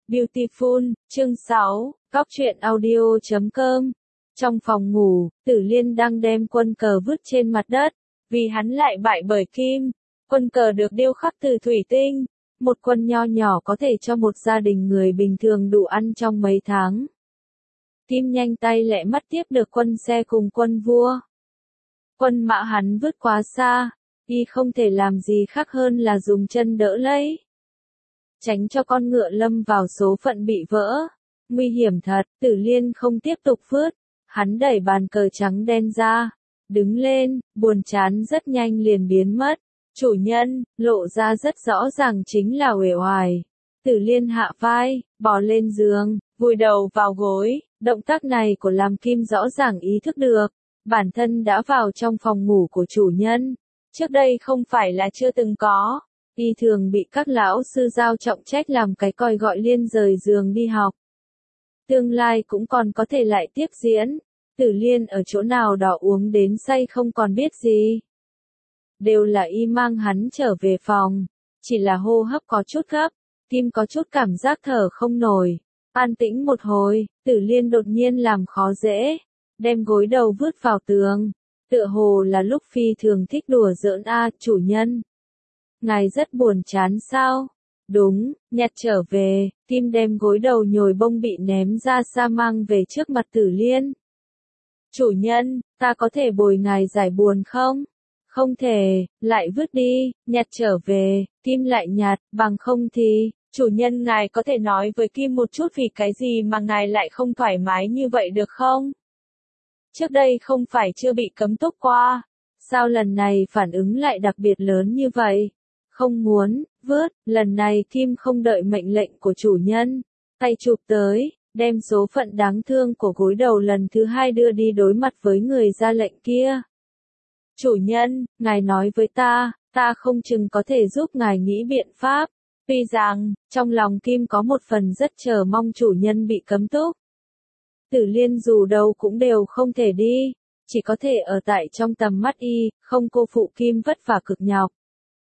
Beautiful, chương 6, Cóc truyện audio.com. Trong phòng ngủ, Tử Liên đang đem quân cờ vứt trên mặt đất, vì hắn lại bại bởi Kim. Quân cờ được điêu khắc từ thủy tinh, một quân nho nhỏ có thể cho một gia đình người bình thường đủ ăn trong mấy tháng. Kim nhanh tay lẹ mắt tiếp được quân xe cùng quân vua. Quân mã hắn vứt quá xa, y không thể làm gì khác hơn là dùng chân đỡ lấy, tránh cho con ngựa lâm vào số phận bị vỡ. Nguy hiểm thật, Tử Liên không tiếp tục vứt, hắn đẩy bàn cờ trắng đen ra, đứng lên, buồn chán rất nhanh liền biến mất. Chủ nhân, lộ ra rất rõ ràng chính là uể oải. Tử Liên hạ vai, bò lên giường, vùi đầu vào gối, động tác này của làm Kim rõ ràng ý thức được, bản thân đã vào trong phòng ngủ của chủ nhân. Trước đây không phải là chưa từng có, y thường bị các lão sư giao trọng trách làm cái còi gọi Liên rời giường đi học. Tương lai cũng còn có thể lại tiếp diễn, Tử Liên ở chỗ nào đó uống đến say không còn biết gì. Đều là y mang hắn trở về phòng, chỉ là hô hấp có chút gấp, Kim có chút cảm giác thở không nổi. An tĩnh một hồi, Tử Liên đột nhiên làm khó dễ, đem gối đầu vứt vào tường, tựa hồ là lúc phi thường thích đùa giỡn. Chủ nhân, ngài rất buồn chán sao? Đúng, nhặt trở về. Kim đem gối đầu nhồi bông bị ném ra xa mang về trước mặt Tử Liên. Chủ nhân, ta có thể bồi ngài giải buồn không? Không thể, lại vứt đi, nhặt trở về. Kim lại nhặt, bằng không thì, chủ nhân ngài có thể nói với Kim một chút vì cái gì mà ngài lại không thoải mái như vậy được không? Trước đây không phải chưa bị cấm túc qua, sao lần này phản ứng lại đặc biệt lớn như vậy? Không muốn, vứt, lần này Kim không đợi mệnh lệnh của chủ nhân, tay chụp tới, đem số phận đáng thương của gối đầu lần thứ hai đưa đi đối mặt với người ra lệnh kia. Chủ nhân, ngài nói với ta không chừng có thể giúp ngài nghĩ biện pháp. Tuy rằng, trong lòng Kim có một phần rất chờ mong chủ nhân bị cấm túc. Tử Liên dù đâu cũng đều không thể đi, chỉ có thể ở tại trong tầm mắt y, không cô phụ Kim vất vả cực nhọc.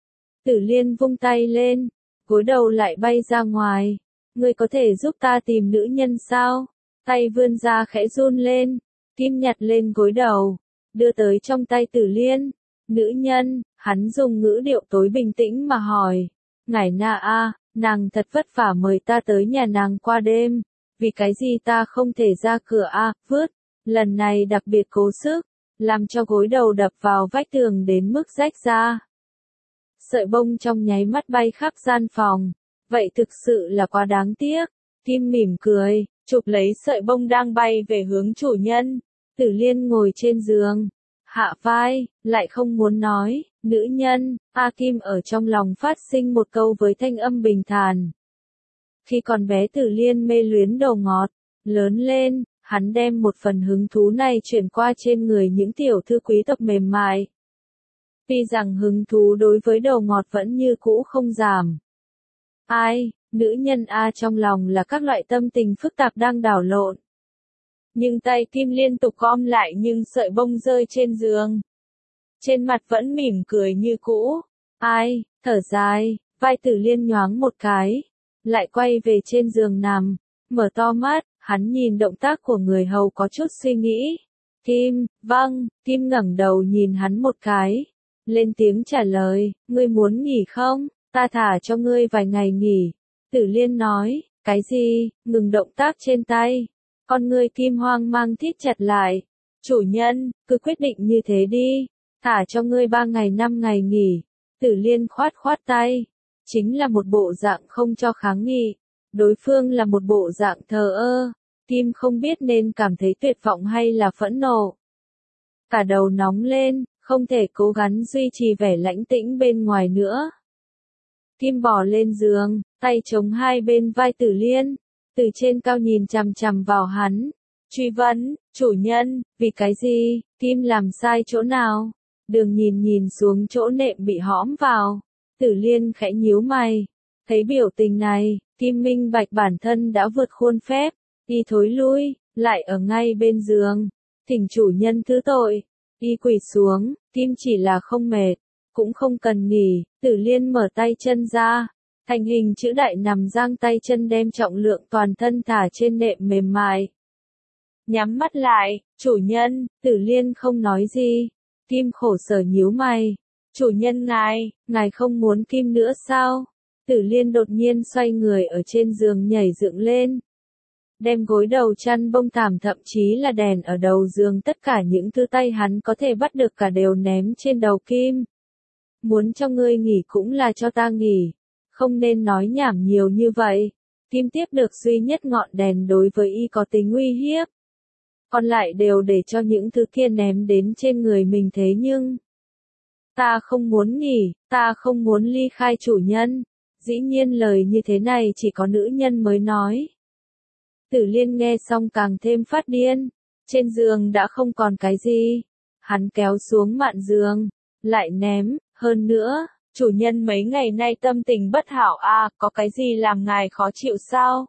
Tử Liên vung tay lên, gối đầu lại bay ra ngoài. Ngươi có thể giúp ta tìm nữ nhân sao? Tay vươn ra khẽ run lên, Kim nhặt lên gối đầu, đưa tới trong tay Tử Liên. Nữ nhân, hắn dùng ngữ điệu tối bình tĩnh mà hỏi. Ngải Na nàng thật vất vả mời ta tới nhà nàng qua đêm, vì cái gì ta không thể ra cửa vứt, lần này đặc biệt cố sức, làm cho gối đầu đập vào vách tường đến mức rách ra. Sợi bông trong nháy mắt bay khắp gian phòng, vậy thực sự là quá đáng tiếc. Kim mỉm cười, chụp lấy sợi bông đang bay về hướng chủ nhân. Tử Liên ngồi trên giường, hạ vai, lại không muốn nói. Nữ nhân, Kim ở trong lòng phát sinh một câu với thanh âm bình thản. Khi còn bé Tử Liên mê luyến đồ ngọt, lớn lên, hắn đem một phần hứng thú này chuyển qua trên người những tiểu thư quý tộc mềm mại. Tuy rằng hứng thú đối với đồ ngọt vẫn như cũ không giảm. Nữ nhân trong lòng là các loại tâm tình phức tạp đang đảo lộn. Nhưng tay Kim liên tục gom lại nhưng sợi bông rơi trên giường. Trên mặt vẫn mỉm cười như cũ. Thở dài, vai Tử Liên nhoáng một cái, lại quay về trên giường nằm, mở to mắt, hắn nhìn động tác của người hầu có chút suy nghĩ. Kim, vâng. Kim ngẩng đầu nhìn hắn một cái, lên tiếng trả lời, ngươi muốn nghỉ không? Ta thả cho ngươi vài ngày nghỉ. Tử Liên nói, cái gì? Ngừng động tác trên tay. Con ngươi Kim hoang mang thít chặt lại. Chủ nhân, cứ quyết định như thế đi. Thả cho ngươi 3 ngày 5 ngày nghỉ. Tử Liên khoát khoát tay. Chính là một bộ dạng không cho kháng nghị. Đối phương là một bộ dạng thờ ơ. Kim không biết nên cảm thấy tuyệt vọng hay là phẫn nộ. Cả đầu nóng lên, không thể cố gắng duy trì vẻ lãnh tĩnh bên ngoài nữa. Kim bò lên giường, tay chống hai bên vai Tử Liên, từ trên cao nhìn chằm chằm vào hắn. Truy vấn, chủ nhân, vì cái gì? Kim làm sai chỗ nào? Đường nhìn xuống chỗ nệm bị hõm vào. Tử Liên khẽ nhíu mày. Thấy biểu tình này, Kim minh bạch bản thân đã vượt khuôn phép. Y thối lui, lại ở ngay bên giường. Thỉnh chủ nhân thứ tội. Y quỳ xuống, Kim chỉ là không mệt, cũng không cần nghỉ. Tử Liên mở tay chân ra, thành hình chữ đại nằm giang tay chân đem trọng lượng toàn thân thả trên nệm mềm mại. Nhắm mắt lại, chủ nhân, Tử Liên không nói gì. Kim khổ sở nhíu mày. Chủ nhân ngài không muốn Kim nữa sao? Tử Liên đột nhiên xoay người ở trên giường nhảy dựng lên. Đem gối đầu chăn bông thảm thậm chí là đèn ở đầu giường tất cả những thứ tay hắn có thể bắt được cả đều ném trên đầu Kim. Muốn cho ngươi nghỉ cũng là cho ta nghỉ. Không nên nói nhảm nhiều như vậy. Kim tiếp được duy nhất ngọn đèn đối với y có tính uy hiếp. Còn lại đều để cho những thứ kia ném đến trên người mình thế nhưng. Ta không muốn nghỉ, ta không muốn ly khai chủ nhân. Dĩ nhiên lời như thế này chỉ có nữ nhân mới nói. Tử Liên nghe xong càng thêm phát điên. Trên giường đã không còn cái gì. Hắn kéo xuống mạn giường. Lại ném, hơn nữa. Chủ nhân mấy ngày nay tâm tình bất hảo có cái gì làm ngài khó chịu sao?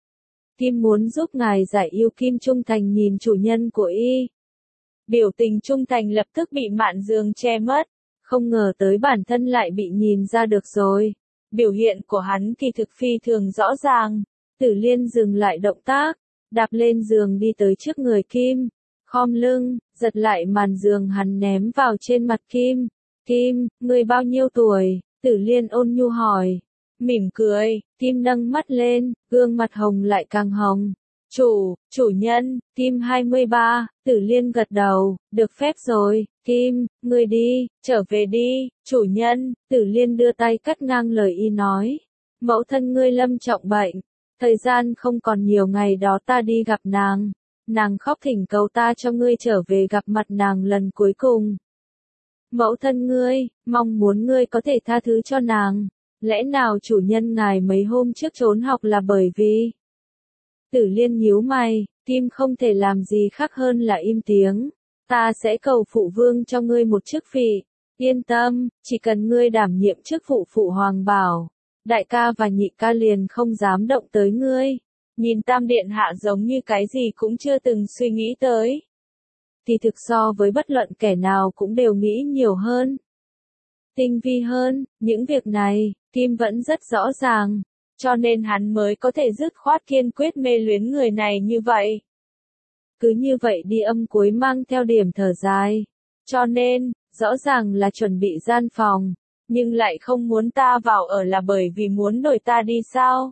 Kim muốn giúp ngài giải yêu. Kim trung thành nhìn chủ nhân của y. Biểu tình trung thành lập tức bị mạn giường che mất. Không ngờ tới bản thân lại bị nhìn ra được rồi. Biểu hiện của hắn kỳ thực phi thường rõ ràng. Tử Liên dừng lại động tác, đạp lên giường đi tới trước người Kim, khom lưng, giật lại màn giường hắn ném vào trên mặt Kim. Kim, ngươi bao nhiêu tuổi? Tử Liên ôn nhu hỏi. Mỉm cười, Kim nâng mắt lên, gương mặt hồng lại càng hồng. Chủ nhân, Kim 23, Tử Liên gật đầu, được phép rồi, Kim, ngươi đi, trở về đi, chủ nhân, Tử Liên đưa tay cắt ngang lời y nói. Mẫu thân ngươi lâm trọng bệnh, thời gian không còn nhiều, ngày đó ta đi gặp nàng. Nàng khóc thỉnh cầu ta cho ngươi trở về gặp mặt nàng lần cuối cùng. Mẫu thân ngươi, mong muốn ngươi có thể tha thứ cho nàng. Lẽ nào chủ nhân ngài mấy hôm trước trốn học là bởi vì... Tử Liên nhíu mày, Kim không thể làm gì khác hơn là im tiếng. Ta sẽ cầu phụ vương cho ngươi một chức vị. Yên tâm, chỉ cần ngươi đảm nhiệm chức vụ phụ hoàng bảo. Đại ca và nhị ca liền không dám động tới ngươi. Nhìn Tam Điện Hạ giống như cái gì cũng chưa từng suy nghĩ tới. Thì thực so với bất luận kẻ nào cũng đều nghĩ nhiều hơn. Tinh vi hơn, những việc này, Kim vẫn rất rõ ràng. Cho nên hắn mới có thể dứt khoát kiên quyết mê luyến người này như vậy. Cứ như vậy đi, âm cuối mang theo điểm thở dài. Cho nên, rõ ràng là chuẩn bị gian phòng, nhưng lại không muốn ta vào ở là bởi vì muốn đổi ta đi sao?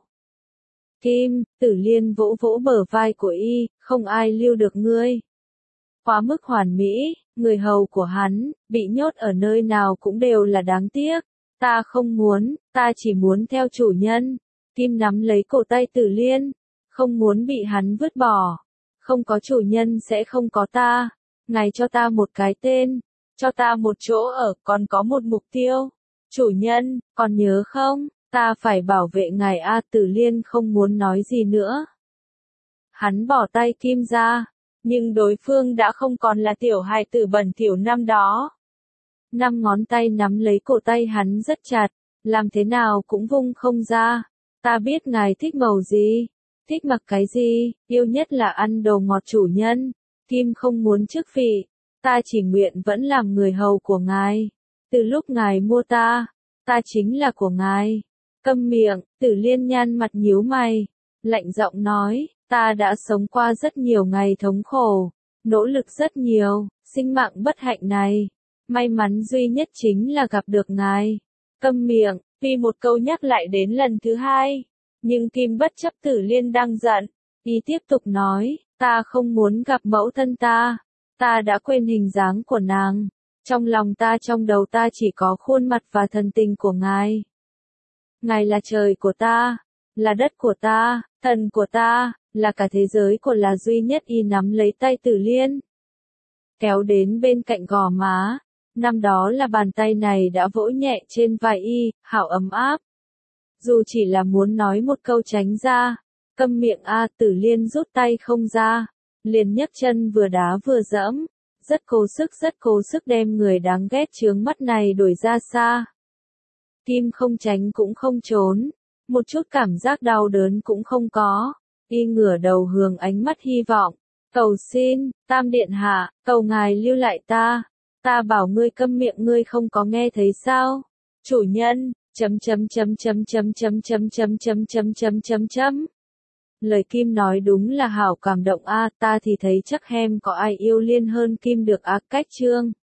Kim, Tử Liên vỗ vỗ bờ vai của y, không ai lưu được ngươi. Quá mức hoàn mỹ, người hầu của hắn, bị nhốt ở nơi nào cũng đều là đáng tiếc. Ta không muốn, ta chỉ muốn theo chủ nhân. Kim nắm lấy cổ tay Tử Liên, không muốn bị hắn vứt bỏ. Không có chủ nhân sẽ không có ta. Ngài cho ta một cái tên, cho ta một chỗ ở, còn có một mục tiêu. Chủ nhân, còn nhớ không? Ta phải bảo vệ ngài Tử Liên không muốn nói gì nữa. Hắn bỏ tay Kim ra, nhưng đối phương đã không còn là tiểu hài tử bẩn thỉu năm đó. 5 ngón tay nắm lấy cổ tay hắn rất chặt, làm thế nào cũng vung không ra. Ta biết ngài thích màu gì, thích mặc cái gì, yêu nhất là ăn đồ ngọt chủ nhân. Kim không muốn chức vị, ta chỉ nguyện vẫn làm người hầu của ngài. Từ lúc ngài mua ta chính là của ngài. Câm miệng, Tử Liên nhăn mặt nhíu mày, lạnh giọng nói, ta đã sống qua rất nhiều ngày thống khổ, nỗ lực rất nhiều, sinh mạng bất hạnh này. May mắn duy nhất chính là gặp được ngài. Câm miệng, vì một câu nhắc lại đến lần thứ 2. Nhưng Kim bất chấp Tử Liên đang giận, y tiếp tục nói, ta không muốn gặp mẫu thân ta. Ta đã quên hình dáng của nàng. Trong lòng ta, trong đầu ta chỉ có khuôn mặt và thần tình của ngài. Ngài là trời của ta, là đất của ta, thần của ta, là cả thế giới của là duy nhất. Y nắm lấy tay Tử Liên, kéo đến bên cạnh gò má. Năm đó là bàn tay này đã vỗ nhẹ trên vai y, hảo ấm áp. Dù chỉ là muốn nói một câu tránh ra, câm miệng Tử Liên rút tay không ra, liền nhấc chân vừa đá vừa giẫm, rất cố sức đem người đáng ghét chướng mắt này đuổi ra xa. Kim không tránh cũng không trốn, một chút cảm giác đau đớn cũng không có, y ngửa đầu hướng ánh mắt hy vọng, cầu xin, Tam Điện Hạ, cầu ngài lưu lại ta. Ta bảo ngươi câm miệng, ngươi không có nghe thấy sao? Chấm chấm chấm chấm chấm chấm chấm chấm chấm chấm chấm chấm chấm. Lời Kim nói đúng là hảo cảm động a, ta thì thấy chắc hem có ai yêu Liên hơn Kim được á, cách chương.